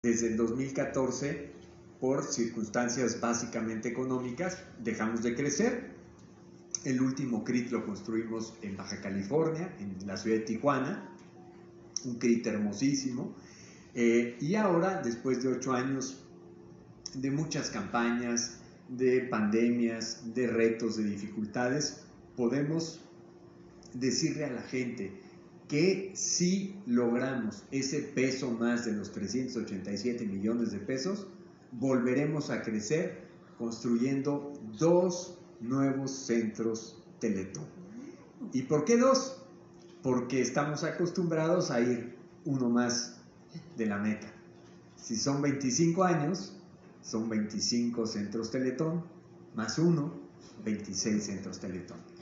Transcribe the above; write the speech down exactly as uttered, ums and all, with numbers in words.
Desde el dos mil catorce, por circunstancias básicamente económicas, dejamos de crecer. El último C R I T lo construimos en Baja California, en la ciudad de Tijuana, un C R I T hermosísimo. Eh, y ahora, después de ocho años de muchas campañas, de pandemias, de retos, de dificultades, podemos decirle a la gente que si logramos ese peso más de los trescientos ochenta y siete millones de pesos, volveremos a crecer construyendo dos nuevos centros Teletón. ¿Y por qué dos? Porque estamos acostumbrados a ir uno más de la meta. Si son veinticinco años, son veinticinco centros Teletón, más uno, veintiséis centros Teletón.